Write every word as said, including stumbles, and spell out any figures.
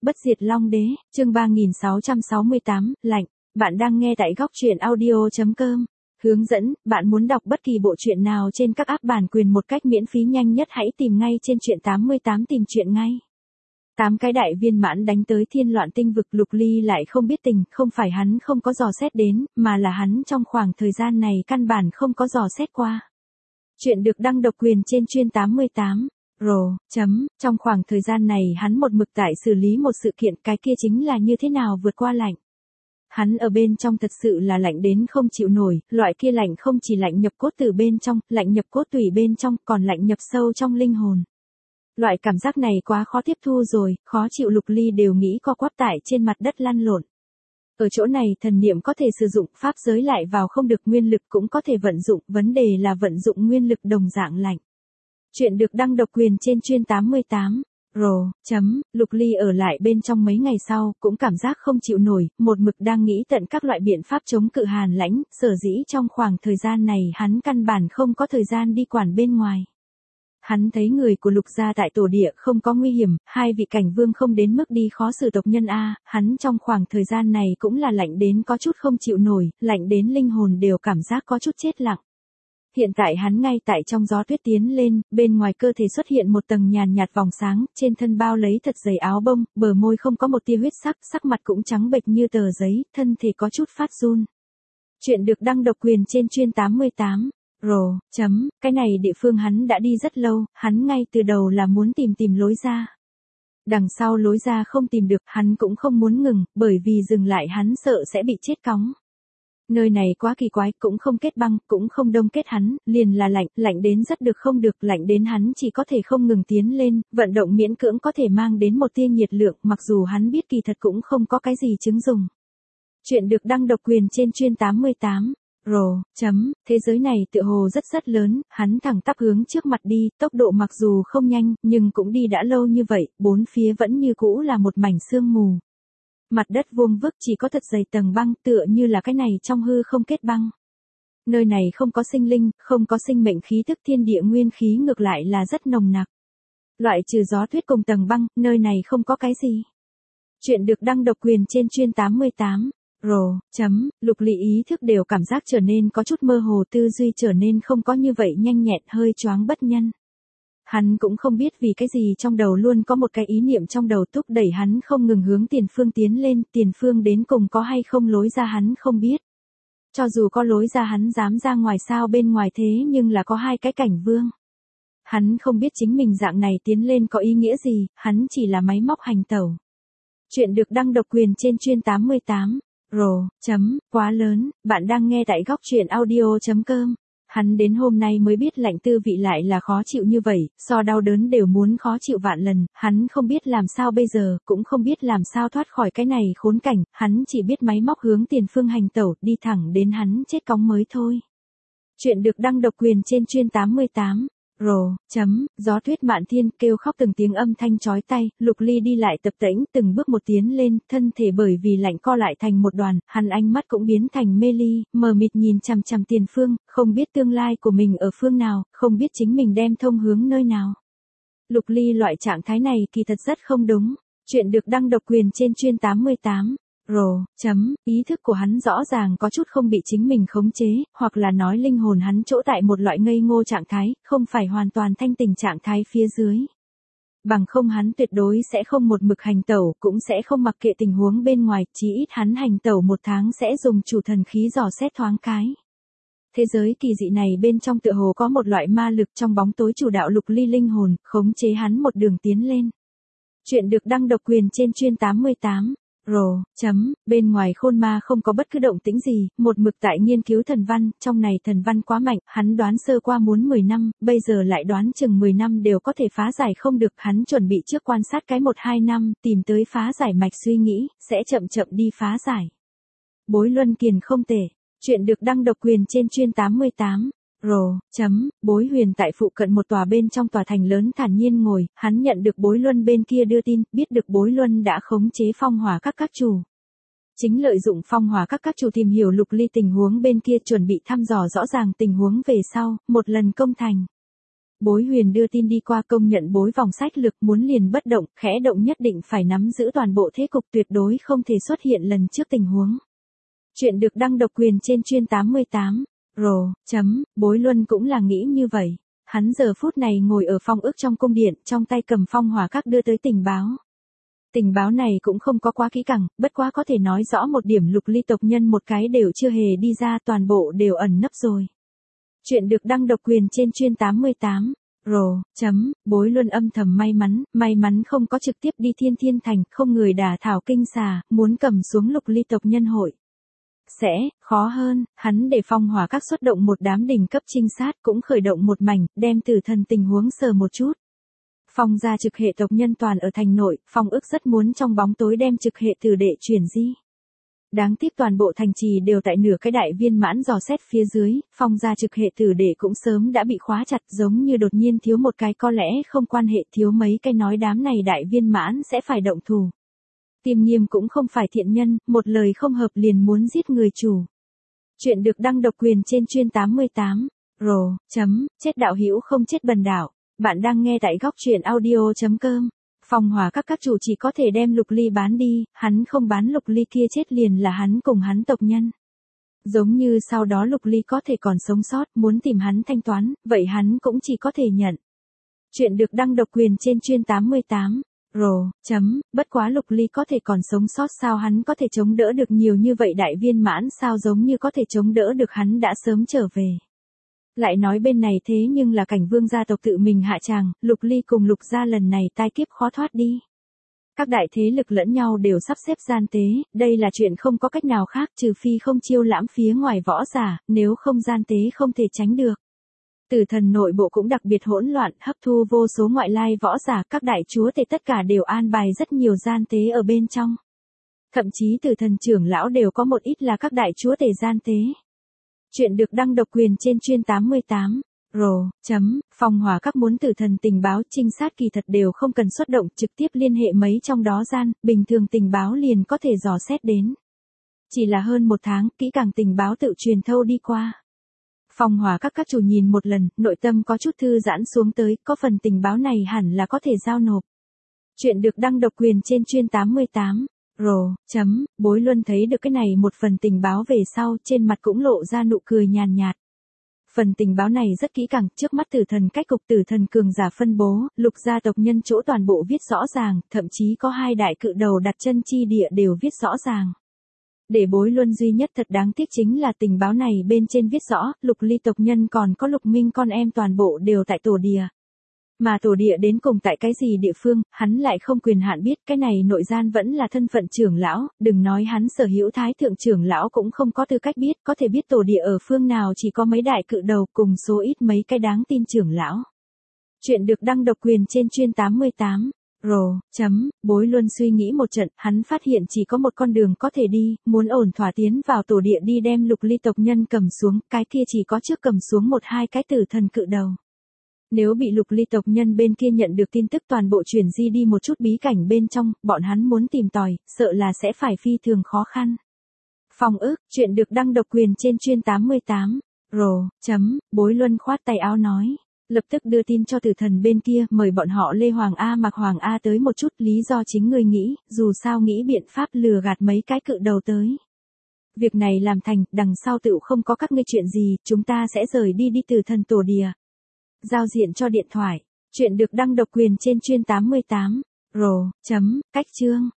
Bất diệt Long Đế, chương ba nghìn sáu trăm sáu mươi tám, lạnh. Bạn đang nghe tại góc truyện audio chấm com. Hướng dẫn, bạn muốn đọc bất kỳ bộ truyện nào trên các app bản quyền một cách miễn phí nhanh nhất hãy tìm ngay trên truyện tám mươi tám tìm truyện ngay. Tám cái đại viên mãn đánh tới thiên loạn tinh vực, Lục Ly lại không biết tình, không phải hắn không có dò xét đến, mà là hắn trong khoảng thời gian này căn bản không có dò xét qua. Chuyện được đăng độc quyền trên chuyên tám mươi tám. Rồ, chấm, trong khoảng thời gian này hắn một mực tại xử lý một sự kiện, cái kia chính là như thế nào vượt qua lạnh. Hắn ở bên trong thật sự là lạnh đến không chịu nổi, loại kia lạnh không chỉ lạnh nhập cốt từ bên trong, lạnh nhập cốt tủy bên trong, còn lạnh nhập sâu trong linh hồn. Loại cảm giác này quá khó tiếp thu rồi, khó chịu. Lục Ly đều nghĩ co quắp tại trên mặt đất lăn lộn. Ở chỗ này thần niệm có thể sử dụng, pháp giới lại vào không được, nguyên lực cũng có thể vận dụng, vấn đề là vận dụng nguyên lực đồng dạng lạnh. Chuyện được đăng độc quyền trên chuyên tám mươi tám. Rồ, chấm, Lục Ly ở lại bên trong mấy ngày sau, cũng cảm giác không chịu nổi, một mực đang nghĩ tận các loại biện pháp chống cự hàn lãnh, sở dĩ trong khoảng thời gian này hắn căn bản không có thời gian đi quản bên ngoài. Hắn thấy người của Lục gia tại tổ địa không có nguy hiểm, hai vị cảnh vương không đến mức đi khó xử tộc nhân a, hắn trong khoảng thời gian này cũng là lạnh đến có chút không chịu nổi, lạnh đến linh hồn đều cảm giác có chút chết lặng. Hiện tại hắn ngay tại trong gió tuyết tiến lên, bên ngoài cơ thể xuất hiện một tầng nhàn nhạt vòng sáng, trên thân bao lấy thật dày áo bông, bờ môi không có một tia huyết sắc, sắc mặt cũng trắng bệch như tờ giấy, thân thể có chút phát run. Chuyện được đăng độc quyền trên chuyên tám mươi tám. Rồ, chấm, cái này địa phương hắn đã đi rất lâu, hắn ngay từ đầu là muốn tìm tìm lối ra. Đằng sau lối ra không tìm được, hắn cũng không muốn ngừng, bởi vì dừng lại hắn sợ sẽ bị chết cóng. Nơi này quá kỳ quái, cũng không kết băng, cũng không đông kết, hắn, liền là lạnh, lạnh đến rất được không được, lạnh đến hắn chỉ có thể không ngừng tiến lên, vận động miễn cưỡng có thể mang đến một tia nhiệt lượng, mặc dù hắn biết kỳ thật cũng không có cái gì chứng dùng. Chuyện được đăng độc quyền trên chuyên tám mươi tám. Rồ, chấm, thế giới này tựa hồ rất rất lớn, hắn thẳng tắp hướng trước mặt đi, tốc độ mặc dù không nhanh, nhưng cũng đi đã lâu như vậy, bốn phía vẫn như cũ là một mảnh sương mù. Mặt đất vuông vức chỉ có thật dày tầng băng, tựa như là cái này trong hư không kết băng. Nơi này không có sinh linh, không có sinh mệnh khí thức, thiên địa nguyên khí ngược lại là rất nồng nặc. Loại trừ gió tuyết cùng tầng băng, nơi này không có cái gì. Chuyện được đăng độc quyền trên chuyên tám mươi tám. Rồ, chấm, Lục Ly ý thức đều cảm giác trở nên có chút mơ hồ, tư duy trở nên không có như vậy nhanh nhẹn, hơi choáng bất nhân. Hắn cũng không biết vì cái gì trong đầu luôn có một cái ý niệm trong đầu thúc đẩy hắn không ngừng hướng tiền phương tiến lên, tiền phương đến cùng có hay không lối ra hắn không biết. Cho dù có lối ra hắn dám ra ngoài sao, bên ngoài thế nhưng là có hai cái cảnh vương. Hắn không biết chính mình dạng này tiến lên có ý nghĩa gì, hắn chỉ là máy móc hành tẩu. Chuyện được đăng độc quyền trên chuyên tám mươi tám. Rồ, chấm, quá lớn, bạn đang nghe tại góc truyện audio chấm com. Hắn đến hôm nay mới biết lạnh tư vị lại là khó chịu như vậy, so đau đớn đều muốn khó chịu vạn lần, hắn không biết làm sao bây giờ, cũng không biết làm sao thoát khỏi cái này khốn cảnh, hắn chỉ biết máy móc hướng tiền phương hành tẩu, đi thẳng đến hắn chết cóng mới thôi. Chuyện được đăng độc quyền trên chuyên tám mươi tám. Rồ, chấm, gió tuyết mạn thiên, kêu khóc từng tiếng âm thanh chói tai, Lục Ly đi lại tập tễnh từng bước một tiến lên, thân thể bởi vì lạnh co lại thành một đoàn, hắn ánh mắt cũng biến thành mê ly, mờ mịt nhìn chằm chằm tiền phương, không biết tương lai của mình ở phương nào, không biết chính mình đem thông hướng nơi nào. Lục Ly loại trạng thái này kỳ thật rất không đúng. Chuyện được đăng độc quyền trên chuyên tám mươi tám. Rồ, chấm, ý thức của hắn rõ ràng có chút không bị chính mình khống chế, hoặc là nói linh hồn hắn chỗ tại một loại ngây ngô trạng thái, không phải hoàn toàn thanh tỉnh trạng thái phía dưới. Bằng không hắn tuyệt đối sẽ không một mực hành tẩu, cũng sẽ không mặc kệ tình huống bên ngoài, chí ít hắn hành tẩu một tháng sẽ dùng chủ thần khí dò xét thoáng cái. Thế giới kỳ dị này bên trong tựa hồ có một loại ma lực trong bóng tối chủ đạo Lục Ly linh hồn, khống chế hắn một đường tiến lên. Chuyện được đăng độc quyền trên chuyên tám mươi tám. Rồ, chấm, bên ngoài khôn ma không có bất cứ động tĩnh gì, một mực tại nghiên cứu thần văn, trong này thần văn quá mạnh, hắn đoán sơ qua muốn mười năm, bây giờ lại đoán chừng mười năm đều có thể phá giải không được, hắn chuẩn bị trước quan sát cái một hai năm, tìm tới phá giải mạch suy nghĩ, sẽ chậm chậm đi phá giải. Bối luân kiền không tệ, chuyện được đăng độc quyền trên chuyên tám mươi tám. Rồ, chấm, Bối Huyền tại phụ cận một tòa bên trong tòa thành lớn thản nhiên ngồi, hắn nhận được Bối Luân bên kia đưa tin, biết được Bối Luân đã khống chế phong hỏa các các chủ. Chính lợi dụng phong hỏa các các chủ tìm hiểu Lục Ly tình huống bên kia, chuẩn bị thăm dò rõ ràng tình huống về sau, một lần công thành. Bối Huyền đưa tin đi qua công nhận bối vòng sách lực muốn liền bất động, khẽ động nhất định phải nắm giữ toàn bộ thế cục tuyệt đối không thể xuất hiện lần trước tình huống. Chuyện được đăng độc quyền trên chuyên tám mươi tám. Rồ, chấm, Bối Luân cũng là nghĩ như vậy. Hắn giờ phút này ngồi ở phong ức trong cung điện, trong tay cầm phong hỏa các đưa tới tình báo. Tình báo này cũng không có quá kỹ càng, bất quá có thể nói rõ một điểm Lục Ly tộc nhân một cái đều chưa hề đi ra, toàn bộ đều ẩn nấp rồi. Chuyện được đăng độc quyền trên chuyên tám mươi tám. Rồ, chấm, Bối Luân âm thầm may mắn, may mắn không có trực tiếp đi Thiên Thiên Thành, không người đả thảo kinh xà, muốn cầm xuống Lục Ly tộc nhân hội. Sẽ, khó hơn, hắn để phong hỏa các xuất động một đám đỉnh cấp trinh sát cũng khởi động một mảnh, đem tử thần tình huống sờ một chút. Phong gia trực hệ tộc nhân toàn ở thành nội, phong ức rất muốn trong bóng tối đem trực hệ tử đệ chuyển di. Đáng tiếc toàn bộ thành trì đều tại nửa cái đại viên mãn dò xét phía dưới, phong gia trực hệ tử đệ cũng sớm đã bị khóa chặt, giống như đột nhiên thiếu một cái có lẽ không quan hệ, thiếu mấy cái nói đám này đại viên mãn sẽ phải động thủ. Tiêm Nghiêm cũng không phải thiện nhân, một lời không hợp liền muốn giết người chủ. Chuyện được đăng độc quyền trên chuyên tám mươi tám. Rồ, chấm, chết đạo hữu không chết bần đạo. Bạn đang nghe tại góc truyện audio chấm com. Phong hỏa các các chủ chỉ có thể đem Lục Ly bán đi, hắn không bán Lục Ly kia chết liền là hắn cùng hắn tộc nhân. Giống như sau đó Lục Ly có thể còn sống sót, muốn tìm hắn thanh toán, vậy hắn cũng chỉ có thể nhận. Chuyện được đăng độc quyền trên chuyên tám mươi tám. Rồ, chấm, bất quá Lục Ly có thể còn sống sót sao hắn có thể chống đỡ được nhiều như vậy đại viên mãn sao giống như có thể chống đỡ được hắn đã sớm trở về. Lại nói bên này thế nhưng là Cảnh Vương gia tộc tự mình hạ tràng, Lục Ly cùng Lục gia lần này tai kiếp khó thoát đi. Các đại thế lực lẫn nhau đều sắp xếp gian tế, đây là chuyện không có cách nào khác trừ phi không chiêu lãm phía ngoài võ giả, nếu không gian tế không thể tránh được. Tử thần nội bộ cũng đặc biệt hỗn loạn, hấp thu vô số ngoại lai võ giả, các đại chúa tể tất cả đều an bài rất nhiều gian tế ở bên trong. Thậm chí tử thần trưởng lão đều có một ít là các đại chúa tể gian tế. Chuyện được đăng độc quyền trên chuyên tám mươi tám. Rồ, chấm, phong hỏa các muốn tử thần tình báo trinh sát kỳ thật đều không cần xuất động, trực tiếp liên hệ mấy trong đó gian, bình thường tình báo liền có thể dò xét đến. Chỉ là hơn một tháng, kỹ càng tình báo tự truyền thâu đi qua. Phong hỏa các các chủ nhìn một lần, nội tâm có chút thư giãn xuống tới, có phần tình báo này hẳn là có thể giao nộp. Chuyện được đăng độc quyền trên chuyên tám mươi tám. Rồ, chấm, Bối Luân thấy được cái này một phần tình báo về sau, trên mặt cũng lộ ra nụ cười nhàn nhạt. Phần tình báo này rất kỹ càng, trước mắt tử thần cách cục tử thần cường giả phân bố, Lục gia tộc nhân chỗ toàn bộ viết rõ ràng, thậm chí có hai đại cự đầu đặt chân chi địa đều viết rõ ràng. Để Bối Luân duy nhất thật đáng tiếc chính là tình báo này bên trên viết rõ, Lục Ly tộc nhân còn có Lục Minh con em toàn bộ đều tại tổ địa. Mà tổ địa đến cùng tại cái gì địa phương, hắn lại không quyền hạn biết, cái này nội gian vẫn là thân phận trưởng lão, đừng nói hắn sở hữu thái thượng trưởng lão cũng không có tư cách biết, có thể biết tổ địa ở phương nào chỉ có mấy đại cự đầu cùng số ít mấy cái đáng tin trưởng lão. Chuyện được đăng độc quyền trên chuyên tám mươi tám. Rồ, chấm, Bối Luân suy nghĩ một trận, hắn phát hiện chỉ có một con đường có thể đi, muốn ổn thỏa tiến vào tổ địa đi đem Lục Ly tộc nhân cầm xuống, cái kia chỉ có trước cầm xuống một hai cái tử thần cự đầu. Nếu bị Lục Ly tộc nhân bên kia nhận được tin tức toàn bộ chuyển di đi một chút bí cảnh bên trong, bọn hắn muốn tìm tòi, sợ là sẽ phải phi thường khó khăn. Phong ức, chuyện được đăng độc quyền trên chuyên tám mươi tám. Rồ, chấm, Bối Luân khoát tay áo nói. Lập tức đưa tin cho tử thần bên kia, mời bọn họ Lê Hoàng A Mạc Hoàng A tới một chút, lý do chính người nghĩ, dù sao nghĩ biện pháp lừa gạt mấy cái cự đầu tới. Việc này làm thành, đằng sau tựu không có các ngươi chuyện gì, chúng ta sẽ rời đi đi tử thần tổ địa. Giao diện cho điện thoại. Chuyện được đăng độc quyền trên chuyên tám mươi tám. Rồ, chấm, cách chương.